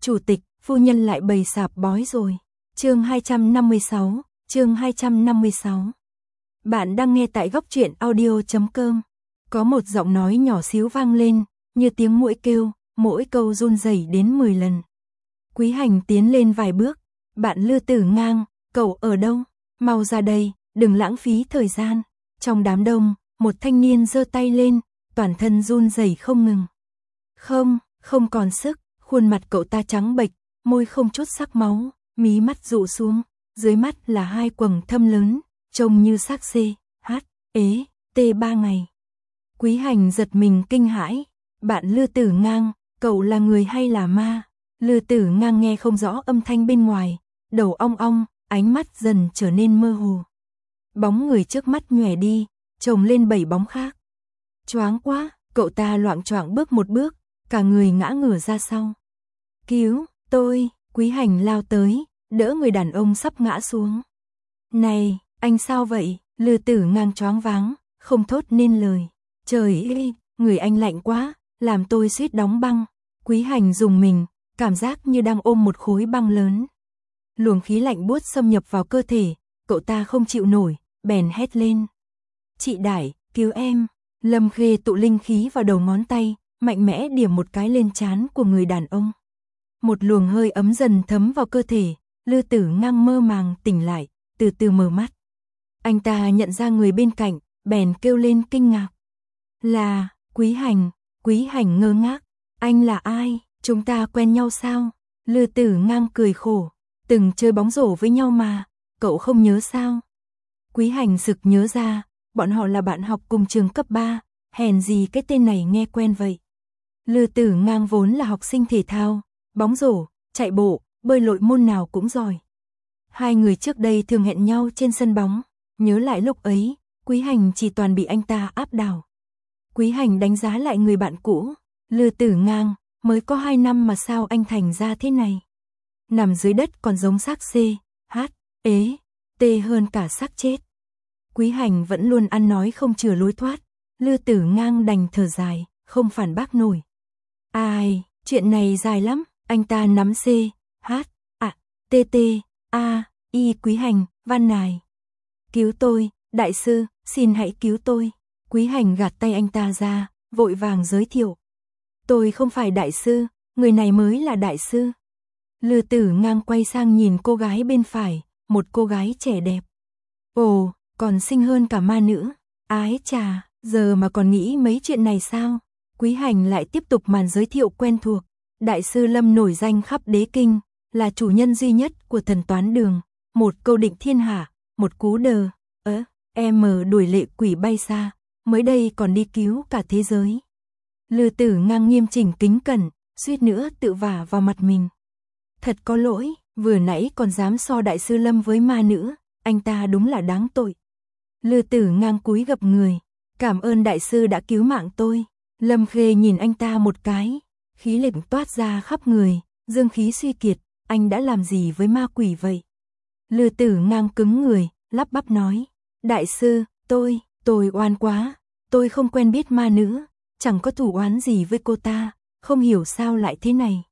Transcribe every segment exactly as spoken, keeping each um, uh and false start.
Chủ tịch, phu nhân lại bày sạp bói rồi. Chương hai trăm năm mươi sáu, chương hai trăm năm mươi sáu. Bạn đang nghe tại góc truyện audio chấm com. Có một giọng nói nhỏ xíu vang lên, như tiếng muỗi kêu, mỗi câu run rẩy đến mười lần. Quý Hành tiến lên vài bước, "Bạn Lư Tử Ngang, cậu ở đâu? Mau ra đây, đừng lãng phí thời gian." Trong đám đông, một thanh niên giơ tay lên, toàn thân run rẩy không ngừng. Không, không còn sức, khuôn mặt cậu ta trắng bệch, môi không chút sắc máu, mí mắt dụ xuống, dưới mắt là hai quầng thâm lớn, trông như xác xê, hát, ế, tê ba ngày. Quý Hành giật mình kinh hãi, "Bạn Lư Tử Ngang, cậu là người hay là ma?" Lư Tử Ngang nghe không rõ âm thanh bên ngoài, đầu ong ong, ánh mắt dần trở nên mơ hồ. Bóng người trước mắt nhòe đi, chồng lên bảy bóng khác. Choáng quá, cậu ta loạng choạng bước một bước, cả người ngã ngửa ra sau. "Cứu, tôi!" Quý Hành lao tới, đỡ người đàn ông sắp ngã xuống. "Này, anh sao vậy?" Lư Tử Ngang choáng váng, không thốt nên lời. "Trời ơi, người anh lạnh quá, làm tôi suýt đóng băng." Quý Hành dùng mình, cảm giác như đang ôm một khối băng lớn. Luồng khí lạnh buốt xâm nhập vào cơ thể, cậu ta không chịu nổi, bèn hét lên. "Chị Đại, cứu em!" Lâm Khê tụ linh khí vào đầu ngón tay, mạnh mẽ điểm một cái lên trán của người đàn ông. Một luồng hơi ấm dần thấm vào cơ thể, Lư Tử Ngang mơ màng tỉnh lại, từ từ mở mắt. Anh ta nhận ra người bên cạnh, bèn kêu lên kinh ngạc. "Là, Quý Hành." Quý Hành ngơ ngác, "Anh là ai? Chúng ta quen nhau sao?" Lư Tử Ngang cười khổ, "Từng chơi bóng rổ với nhau mà, cậu không nhớ sao?" Quý Hành sực nhớ ra, bọn họ là bạn học cùng trường cấp ba, hèn gì cái tên này nghe quen vậy. Lư Tử Ngang vốn là học sinh thể thao, bóng rổ, chạy bộ, bơi lội môn nào cũng giỏi. Hai người trước đây thường hẹn nhau trên sân bóng, nhớ lại lúc ấy, Quý Hành chỉ toàn bị anh ta áp đảo. Quý Hành đánh giá lại người bạn cũ, Lư Tử Ngang, mới có hai năm mà sao anh thành ra thế này. Nằm dưới đất còn giống xác xê, hát, ế, tê hơn cả xác chết. Quý Hành vẫn luôn ăn nói không chừa lối thoát, Lư Tử Ngang đành thở dài, không phản bác nổi. Ai, chuyện này dài lắm, anh ta nắm C, H, A, T T, A, Y Quý Hành, van nài. "Cứu tôi, đại sư, xin hãy cứu tôi." Quý Hành gạt tay anh ta ra, vội vàng giới thiệu. "Tôi không phải đại sư, người này mới là đại sư." Lư Tử Ngang quay sang nhìn cô gái bên phải, một cô gái trẻ đẹp. Ồ, còn xinh hơn cả ma nữ. Ái chà, giờ mà còn nghĩ mấy chuyện này sao? Quý Hành lại tiếp tục màn giới thiệu quen thuộc. Đại sư Lâm nổi danh khắp đế kinh, là chủ nhân duy nhất của thần toán đường. Một câu định thiên hạ, một cú đờ, ớ, em đuổi lệ quỷ bay xa, mới đây còn đi cứu cả thế giới. Lư Tử Ngang nghiêm chỉnh kính cẩn, suýt nữa tự vả vào mặt mình. Thật có lỗi, vừa nãy còn dám so đại sư Lâm với ma nữ, anh ta đúng là đáng tội. Lư Tử Ngang cúi gập người, "Cảm ơn đại sư đã cứu mạng tôi." Lâm Khê nhìn anh ta một cái, khí lệnh toát ra khắp người, dương khí suy kiệt, "Anh đã làm gì với ma quỷ vậy?" Lư Tử Ngang cứng người, lắp bắp nói, "Đại sư, tôi, tôi oan quá, tôi không quen biết ma nữ, chẳng có thủ oán gì với cô ta, không hiểu sao lại thế này."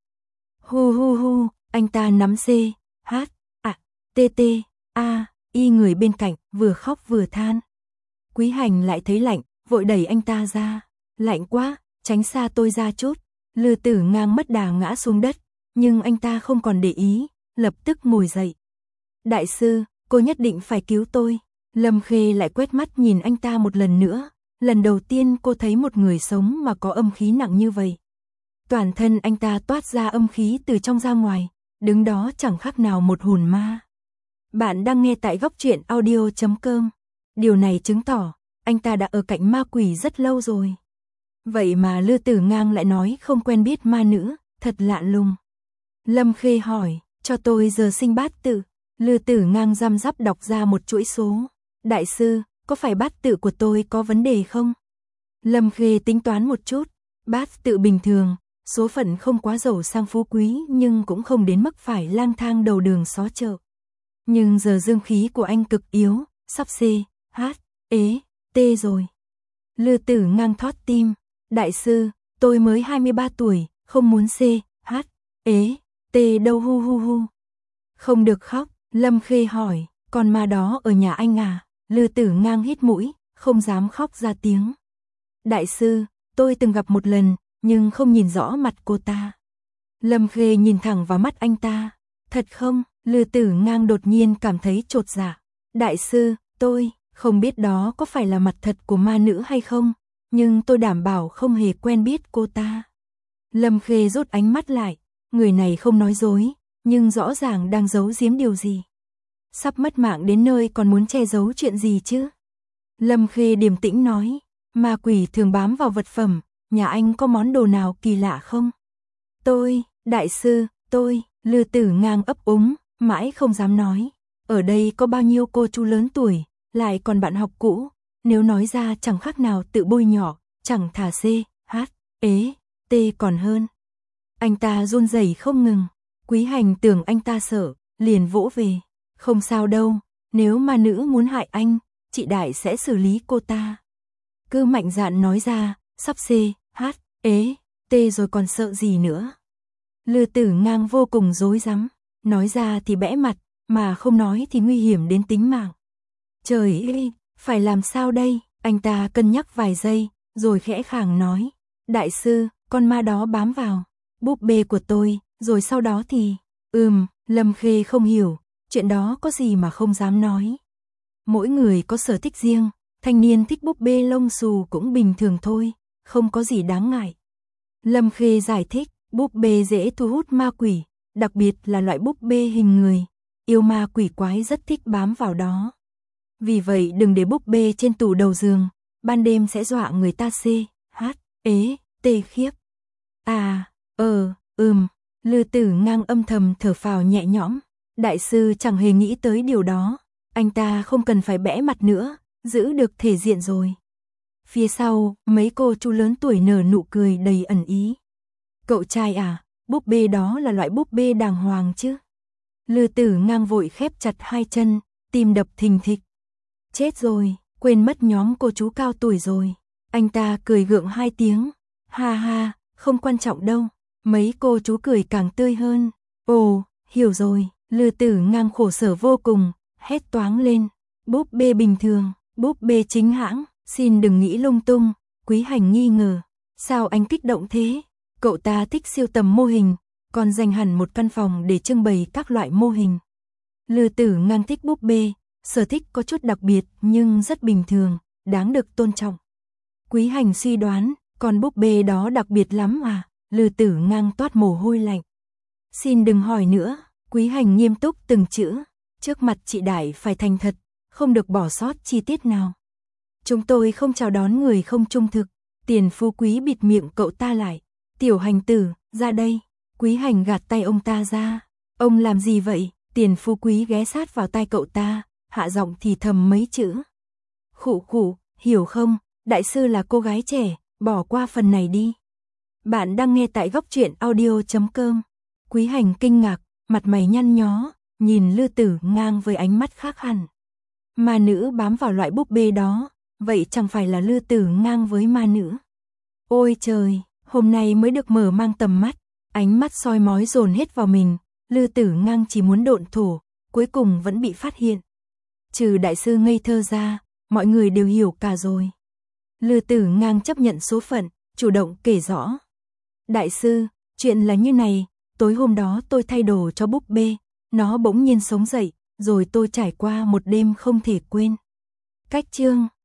Hu hu hu, anh ta nắm C, H, A, T T, A, Y người bên cạnh, vừa khóc vừa than. Quý Hành lại thấy lạnh, vội đẩy anh ta ra. "Lạnh quá, tránh xa tôi ra chút." Lư Tử Ngang mất đà ngã xuống đất, nhưng anh ta không còn để ý, lập tức ngồi dậy. "Đại sư, cô nhất định phải cứu tôi." Lâm Khê lại quét mắt nhìn anh ta một lần nữa, lần đầu tiên cô thấy một người sống mà có âm khí nặng như vậy. Toàn thân anh ta toát ra âm khí từ trong ra ngoài, đứng đó chẳng khác nào một hồn ma. Bạn đang nghe tại góc truyện audio chấm com. Điều này chứng tỏ, anh ta đã ở cạnh ma quỷ rất lâu rồi. Vậy mà Lư Tử Ngang lại nói không quen biết ma nữ, thật lạ lùng. Lâm Khê hỏi, "Cho tôi giờ sinh bát tự." Lư Tử Ngang răm rắp đọc ra một chuỗi số. "Đại sư, có phải bát tự của tôi có vấn đề không?" Lâm Khê tính toán một chút, bát tự bình thường, số phận không quá giàu sang phú quý nhưng cũng không đến mức phải lang thang đầu đường xó chợ. Nhưng giờ dương khí của anh cực yếu, sắp C, H, ế, T rồi. Lư Tử Ngang thót tim, "Đại sư, tôi mới hai mươi ba tuổi, không muốn C, H, ế, tê đâu hu hu hu. Không được khóc, Lâm Khê hỏi, con ma đó ở nhà anh à? Lư Tử Ngang hít mũi, không dám khóc ra tiếng. Đại sư, tôi từng gặp một lần, nhưng không nhìn rõ mặt cô ta. Lâm Khê nhìn thẳng vào mắt anh ta. Thật không? Lư Tử Ngang đột nhiên cảm thấy chột dạ. Đại sư, tôi không biết đó có phải là mặt thật của ma nữ hay không, nhưng tôi đảm bảo không hề quen biết cô ta. Lâm Khê rút ánh mắt lại, người này không nói dối, nhưng rõ ràng đang giấu giếm điều gì. Sắp mất mạng đến nơi còn muốn che giấu chuyện gì chứ? Lâm Khê điềm tĩnh nói, ma quỷ thường bám vào vật phẩm, nhà anh có món đồ nào kỳ lạ không? Tôi, đại sư, tôi, Lư Tử Ngang ấp úng, mãi không dám nói. Ở đây có bao nhiêu cô chú lớn tuổi, lại còn bạn học cũ, nếu nói ra chẳng khác nào tự bôi nhọ, chẳng thà C, H, ế, T còn hơn. Anh ta run rẩy không ngừng, Quý Hành tưởng anh ta sợ, liền vỗ về. Không sao đâu, nếu ma nữ muốn hại anh, chị Đại sẽ xử lý cô ta. Cứ mạnh dạn nói ra, sắp C, H, ế, T rồi còn sợ gì nữa. Lư Tử Ngang vô cùng rối rắm, nói ra thì bẽ mặt, mà không nói thì nguy hiểm đến tính mạng. Trời ơi, phải làm sao đây? Anh ta cân nhắc vài giây, rồi khẽ khàng nói. Đại sư, con ma đó bám vào búp bê của tôi, rồi sau đó thì... Ừm, Lâm Khê không hiểu, chuyện đó có gì mà không dám nói. Mỗi người có sở thích riêng, thanh niên thích búp bê lông xù cũng bình thường thôi, không có gì đáng ngại. Lâm Khê giải thích, búp bê dễ thu hút ma quỷ, đặc biệt là loại búp bê hình người. Yêu ma quỷ quái rất thích bám vào đó. Vì vậy đừng để búp bê trên tủ đầu giường, ban đêm sẽ dọa người ta C, H, ế, T khiếp. À, ờ, ừm, Lư Tử Ngang âm thầm thở phào nhẹ nhõm. Đại sư chẳng hề nghĩ tới điều đó, anh ta không cần phải bẽ mặt nữa, giữ được thể diện rồi. Phía sau, mấy cô chú lớn tuổi nở nụ cười đầy ẩn ý. Cậu trai à, búp bê đó là loại búp bê đàng hoàng chứ? Lư Tử Ngang vội khép chặt hai chân, tim đập thình thịch. Chết rồi, quên mất nhóm cô chú cao tuổi rồi. Anh ta cười gượng hai tiếng. Ha ha, không quan trọng đâu. Mấy cô chú cười càng tươi hơn. Ồ, hiểu rồi. Lư Tử Ngang khổ sở vô cùng, hét toáng lên. Búp bê bình thường, búp bê chính hãng, xin đừng nghĩ lung tung. Quý Hành nghi ngờ. Sao anh kích động thế? Cậu ta thích siêu tầm mô hình, còn dành hẳn một căn phòng để trưng bày các loại mô hình. Lư Tử Ngang thích búp bê, sở thích có chút đặc biệt nhưng rất bình thường, đáng được tôn trọng. Quý Hành suy đoán, con búp bê đó đặc biệt lắm à? Lư Tử Ngang toát mồ hôi lạnh. Xin đừng hỏi nữa, Quý Hành nghiêm túc từng chữ, trước mặt chị Đại phải thành thật, không được bỏ sót chi tiết nào. Chúng tôi không chào đón người không trung thực. Tiền Phú Quý bịt miệng cậu ta lại. Tiểu Hành tử, ra đây. Quý Hành gạt tay ông ta ra. Ông làm gì vậy? Tiền Phú Quý ghé sát vào tai cậu ta, hạ giọng thì thầm mấy chữ. Khụ khụ, hiểu không? Đại sư là cô gái trẻ, bỏ qua phần này đi. Bạn đang nghe tại góc truyện audio chấm com. Quý Hành kinh ngạc, mặt mày nhăn nhó, nhìn Lư Tử Ngang với ánh mắt khác hẳn. Ma nữ bám vào loại búp bê đó, vậy chẳng phải là Lư Tử Ngang với ma nữ? Ôi trời, hôm nay mới được mở mang tầm mắt, ánh mắt soi mói dồn hết vào mình. Lư Tử Ngang chỉ muốn độn thổ, cuối cùng vẫn bị phát hiện. Trừ đại sư ngây thơ ra, mọi người đều hiểu cả rồi. Lư Tử Ngang chấp nhận số phận, chủ động kể rõ. Đại sư, chuyện là như này, tối hôm đó tôi thay đồ cho búp bê, nó bỗng nhiên sống dậy, rồi tôi trải qua một đêm không thể quên. Cách chương